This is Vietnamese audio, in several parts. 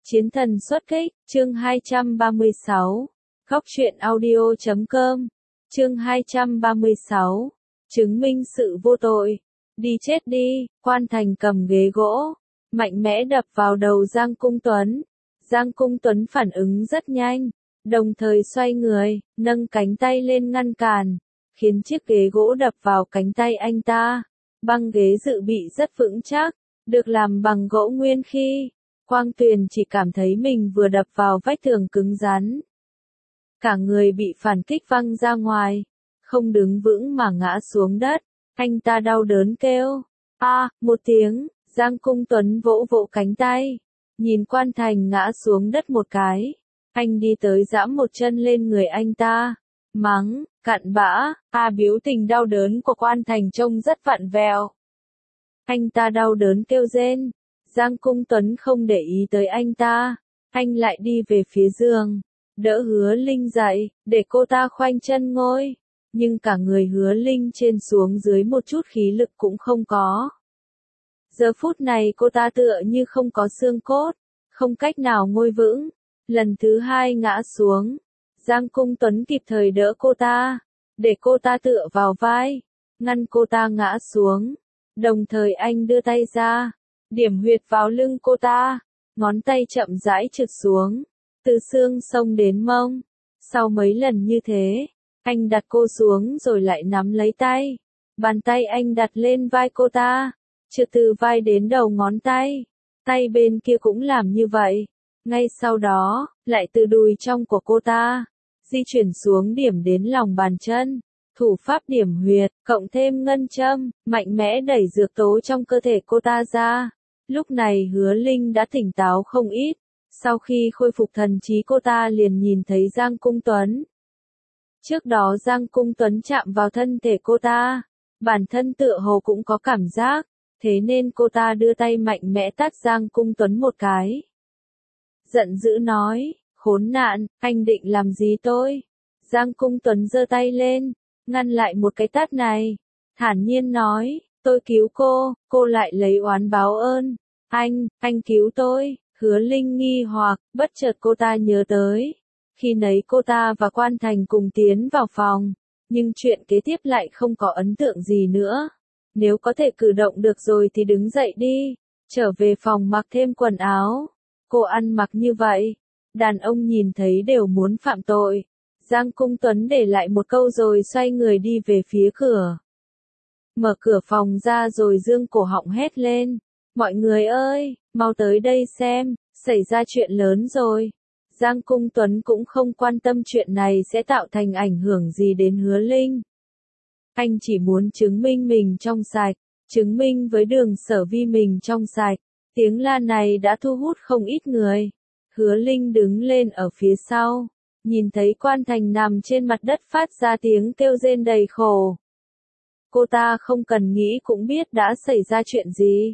Chiến thần xuất kích, chương 236. Góc truyện audio.com. Chương 236. Chứng minh sự vô tội. Đi chết đi, Quan Thành cầm ghế gỗ, mạnh mẽ đập vào đầu Giang Cung Tuấn. Giang Cung Tuấn phản ứng rất nhanh, đồng thời xoay người, nâng cánh tay lên ngăn cản, khiến chiếc ghế gỗ đập vào cánh tay anh ta. Băng ghế dự bị rất vững chắc, được làm bằng gỗ nguyên khí. Quang Tuyền chỉ cảm thấy mình vừa đập vào vách tường cứng rắn. Cả người bị phản kích văng ra ngoài, không đứng vững mà ngã xuống đất. Anh ta đau đớn kêu. Một tiếng, Giang Cung Tuấn vỗ vỗ cánh tay. Nhìn Quan Thành ngã xuống đất một cái. Anh đi tới giẫm một chân lên người anh ta. Mắng, cặn bã. Biểu tình đau đớn của Quan Thành trông rất vặn vẹo. Anh ta đau đớn kêu rên. Giang Cung Tuấn không để ý tới anh ta. Anh lại đi về phía giường, đỡ Hứa Linh dậy, để cô ta khoanh chân ngồi. Nhưng cả người Hứa Linh trên xuống dưới một chút khí lực cũng không có. Giờ phút này cô ta tựa như không có xương cốt, không cách nào ngồi vững. Lần thứ hai ngã xuống. Giang Cung Tuấn kịp thời đỡ cô ta, để cô ta tựa vào vai, ngăn cô ta ngã xuống. Đồng thời anh đưa tay ra, điểm huyệt vào lưng cô ta, ngón tay chậm rãi trượt xuống, từ xương sống đến mông. Sau mấy lần như thế, anh đặt cô xuống rồi lại nắm lấy tay. Bàn tay anh đặt lên vai cô ta, trượt từ vai đến đầu ngón tay. Tay bên kia cũng làm như vậy. Ngay sau đó, lại từ đùi trong của cô ta, di chuyển xuống điểm đến lòng bàn chân. Thủ pháp điểm huyệt, cộng thêm ngân châm, mạnh mẽ đẩy dược tố trong cơ thể cô ta ra. Lúc này Hứa Linh đã tỉnh táo không ít. Sau khi khôi phục thần trí cô ta liền nhìn thấy Giang Cung Tuấn. Trước đó Giang Cung Tuấn chạm vào thân thể cô ta, bản thân tựa hồ cũng có cảm giác, thế nên cô ta đưa tay mạnh mẽ tát Giang Cung Tuấn một cái. Giận dữ nói, khốn nạn, anh định làm gì tôi? Giang Cung Tuấn giơ tay lên, ngăn lại một cái tát này, thản nhiên nói, tôi cứu cô lại lấy oán báo ơn. Anh cứu tôi. Hứa Linh nghi hoặc, bất chợt cô ta nhớ tới. Khi nấy cô ta và Quan Thành cùng tiến vào phòng, nhưng chuyện kế tiếp lại không có ấn tượng gì nữa. Nếu có thể cử động được rồi thì đứng dậy đi, trở về phòng mặc thêm quần áo. Cô ăn mặc như vậy, đàn ông nhìn thấy đều muốn phạm tội. Giang Cung Tuấn để lại một câu rồi xoay người đi về phía cửa. Mở cửa phòng ra rồi dương cổ họng hét lên. Mọi người ơi, mau tới đây xem, xảy ra chuyện lớn rồi. Giang Cung Tuấn cũng không quan tâm chuyện này sẽ tạo thành ảnh hưởng gì đến Hứa Linh. Anh chỉ muốn chứng minh mình trong sạch, chứng minh với Đường Sở Vi mình trong sạch. Tiếng la này đã thu hút không ít người. Hứa Linh đứng lên ở phía sau, nhìn thấy Quan Thành nằm trên mặt đất phát ra tiếng kêu rên đầy khổ. Cô ta không cần nghĩ cũng biết đã xảy ra chuyện gì.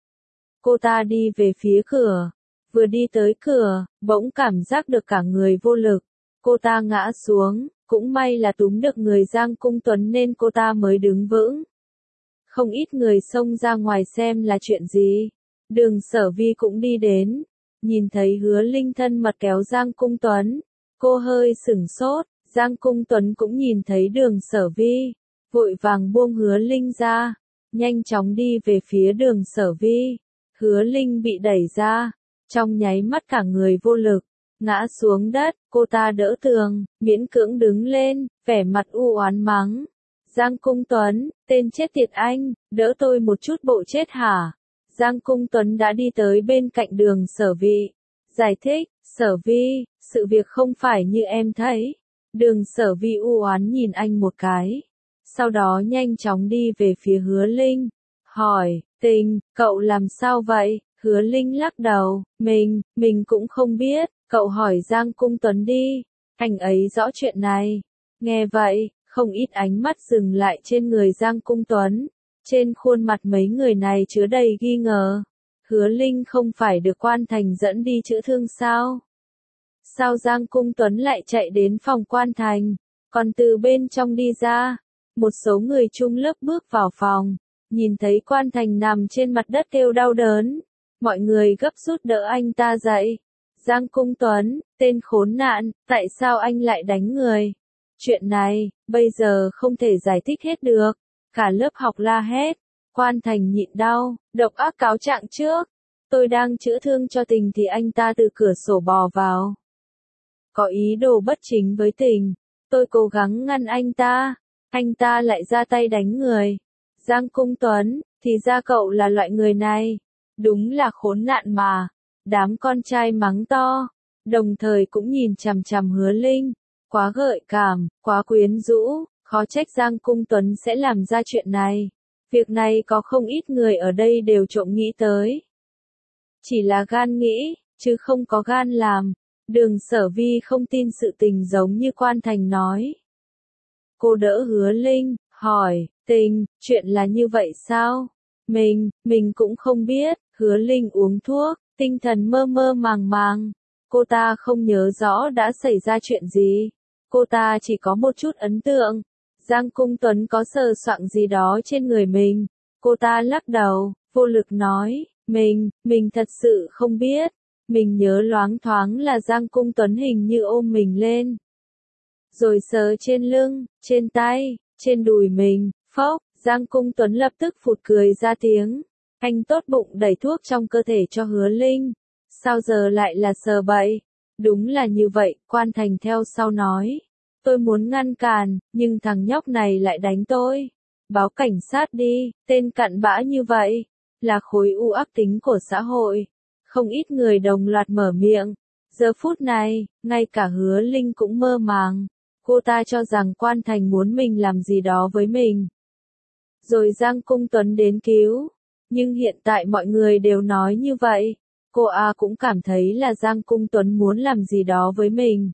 Cô ta đi về phía cửa, vừa đi tới cửa, bỗng cảm giác được cả người vô lực. Cô ta ngã xuống, cũng may là túm được người Giang Cung Tuấn nên cô ta mới đứng vững. Không ít người xông ra ngoài xem là chuyện gì. Đường Sở Vi cũng đi đến, nhìn thấy Hứa Linh thân mật kéo Giang Cung Tuấn. Cô hơi sửng sốt, Giang Cung Tuấn cũng nhìn thấy Đường Sở Vi, vội vàng buông Hứa Linh ra, nhanh chóng đi về phía Đường Sở Vi. Hứa Linh bị đẩy ra, trong nháy mắt cả người vô lực, ngã xuống đất. Cô ta đỡ tường, miễn cưỡng đứng lên, vẻ mặt u oán mắng. Giang Cung Tuấn, tên chết tiệt anh, đỡ tôi một chút bộ chết hả? Giang Cung Tuấn đã đi tới bên cạnh Đường Sở Vi, giải thích, Sở Vi, sự việc không phải như em thấy. Đường Sở Vi u oán nhìn anh một cái, sau đó nhanh chóng đi về phía Hứa Linh, hỏi, Tình, cậu làm sao vậy? Hứa Linh lắc đầu, mình cũng không biết, cậu hỏi Giang Cung Tuấn đi, anh ấy rõ chuyện này. Nghe vậy, không ít ánh mắt dừng lại trên người Giang Cung Tuấn, trên khuôn mặt mấy người này chứa đầy nghi ngờ. Hứa Linh không phải được Quan Thành dẫn đi chữa thương sao? Sao Giang Cung Tuấn lại chạy đến phòng Quan Thành, còn từ bên trong đi ra? Một số người chung lớp bước vào phòng, nhìn thấy Quan Thành nằm trên mặt đất kêu đau đớn. Mọi người gấp rút đỡ anh ta dậy. Giang Cung Tuấn, tên khốn nạn, tại sao anh lại đánh người? Chuyện này, bây giờ không thể giải thích hết được. Cả lớp học la hét. Quan Thành nhịn đau, độc ác cáo trạng trước. Tôi đang chữa thương cho Tình thì anh ta từ cửa sổ bò vào. Có ý đồ bất chính với Tình. Tôi cố gắng ngăn anh ta lại ra tay đánh người. Giang Cung Tuấn, thì ra cậu là loại người này. Đúng là khốn nạn mà. Đám con trai mắng to, đồng thời cũng nhìn chằm chằm Hứa Linh. Quá gợi cảm, quá quyến rũ, khó trách Giang Cung Tuấn sẽ làm ra chuyện này. Việc này có không ít người ở đây đều trộm nghĩ tới. Chỉ là gan nghĩ, chứ không có gan làm. Đường Sở Vi không tin sự tình giống như Quan Thành nói. Cô đỡ Hứa Linh, hỏi, Tình, chuyện là như vậy sao? Mình cũng không biết. Hứa Linh uống thuốc, tinh thần mơ mơ màng màng. Cô ta không nhớ rõ đã xảy ra chuyện gì. Cô ta chỉ có một chút ấn tượng. Giang Cung Tuấn có sờ soạng gì đó trên người mình. Cô ta lắc đầu, vô lực nói, mình thật sự không biết. Mình nhớ loáng thoáng là Giang Cung Tuấn hình như ôm mình lên. Rồi sờ trên lưng, trên tay, trên đùi mình, phốc, Giang Cung Tuấn lập tức phụt cười ra tiếng. Anh tốt bụng đẩy thuốc trong cơ thể cho Hứa Linh. Sao giờ lại là sờ bậy? Đúng là như vậy, Quan Thành theo sau nói. Tôi muốn ngăn cản, nhưng thằng nhóc này lại đánh tôi. Báo cảnh sát đi, tên cặn bã như vậy. Là khối u ác tính của xã hội. Không ít người đồng loạt mở miệng. Giờ phút này, ngay cả Hứa Linh cũng mơ màng. Cô ta cho rằng Quan Thành muốn mình làm gì đó với mình. Rồi Giang Cung Tuấn đến cứu. Nhưng hiện tại mọi người đều nói như vậy. Cô cũng cảm thấy là Giang Cung Tuấn muốn làm gì đó với mình.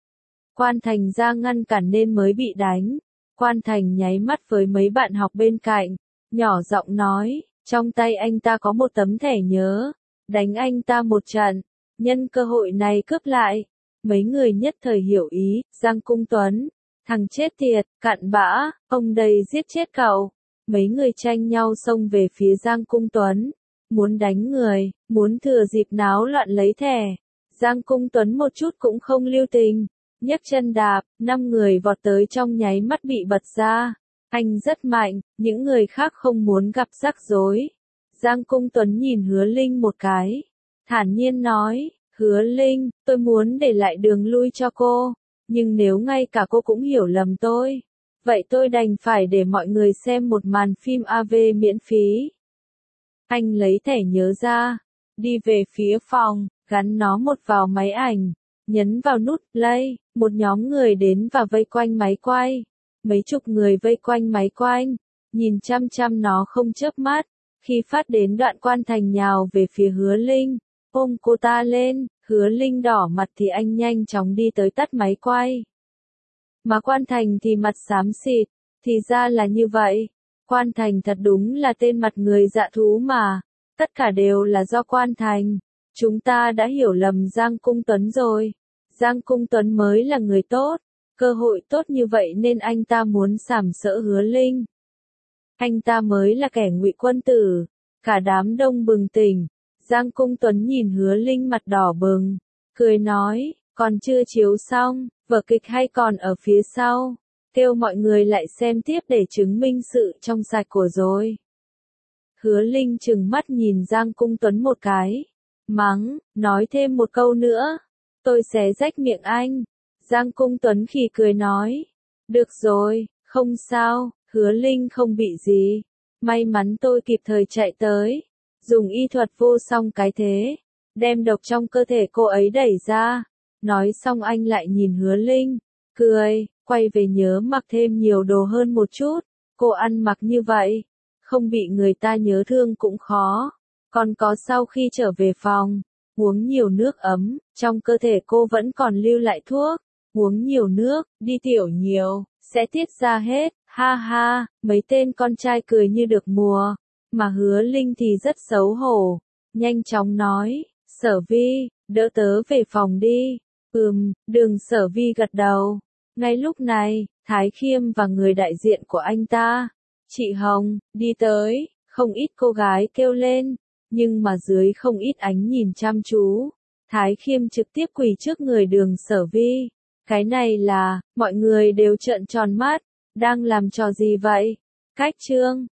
Quan Thành ra ngăn cản nên mới bị đánh. Quan Thành nháy mắt với mấy bạn học bên cạnh. Nhỏ giọng nói, trong tay anh ta có một tấm thẻ nhớ. Đánh anh ta một trận. Nhân cơ hội này cướp lại. Mấy người nhất thời hiểu ý. Giang Cung Tuấn. Thằng chết tiệt, cặn bã, ông đây giết chết cậu. Mấy người tranh nhau xông về phía Giang Cung Tuấn. Muốn đánh người, muốn thừa dịp náo loạn lấy thẻ. Giang Cung Tuấn một chút cũng không lưu tình. Nhấc chân đạp, 5 người vọt tới trong nháy mắt bị bật ra. Anh rất mạnh, những người khác không muốn gặp rắc rối. Giang Cung Tuấn nhìn Hứa Linh một cái. Thản nhiên nói, Hứa Linh, tôi muốn để lại đường lui cho cô. Nhưng nếu ngay cả cô cũng hiểu lầm tôi. Vậy tôi đành phải để mọi người xem một màn phim AV miễn phí. Anh lấy thẻ nhớ ra, đi về phía phòng, gắn nó một vào máy ảnh, nhấn vào nút play, một nhóm người đến và vây quanh máy quay. Mấy chục người vây quanh máy quay, nhìn chăm chăm nó không chớp mắt. Khi phát đến đoạn Quan Thành nhào về phía Hứa Linh, ôm cô ta lên, Hứa Linh đỏ mặt thì anh nhanh chóng đi tới tắt máy quay. Mà Quan Thành thì mặt xám xịt, thì ra là như vậy. Quan Thành thật đúng là tên mặt người dạ thú mà. Tất cả đều là do Quan Thành. Chúng ta đã hiểu lầm Giang Cung Tuấn rồi. Giang Cung Tuấn mới là người tốt. Cơ hội tốt như vậy nên anh ta muốn sàm sỡ Hứa Linh. Anh ta mới là kẻ ngụy quân tử. Cả đám đông bừng tỉnh. Giang Cung Tuấn nhìn Hứa Linh mặt đỏ bừng. Cười nói, còn chưa chiếu xong, vở kịch hay còn ở phía sau. Kêu mọi người lại xem tiếp để chứng minh sự trong sạch của rồi. Hứa Linh trừng mắt nhìn Giang Cung Tuấn một cái. Mắng, nói thêm một câu nữa. Tôi xé rách miệng anh. Giang Cung Tuấn khì cười nói. Được rồi, không sao, Hứa Linh không bị gì. May mắn tôi kịp thời chạy tới. Dùng y thuật vô song cái thế. Đem độc trong cơ thể cô ấy đẩy ra. Nói xong anh lại nhìn Hứa Linh. Cười, quay về nhớ mặc thêm nhiều đồ hơn một chút. Cô ăn mặc như vậy. Không bị người ta nhớ thương cũng khó. Còn có sau khi trở về phòng. Uống nhiều nước ấm. Trong cơ thể cô vẫn còn lưu lại thuốc. Uống nhiều nước, đi tiểu nhiều, sẽ tiết ra hết. Ha ha, mấy tên con trai cười như được mùa. Mà Hứa Linh thì rất xấu hổ. Nhanh chóng nói, Sở Vi, đỡ tớ về phòng đi. Đường Sở Vi gật đầu. Ngay lúc này, Thái Khiêm và người đại diện của anh ta, chị Hồng, đi tới. Không ít cô gái kêu lên, nhưng mà dưới không ít ánh nhìn chăm chú. Thái Khiêm trực tiếp quỳ trước người Đường Sở Vi. Cái này là, mọi người đều trợn tròn mắt, đang làm trò gì vậy? Cách Trương,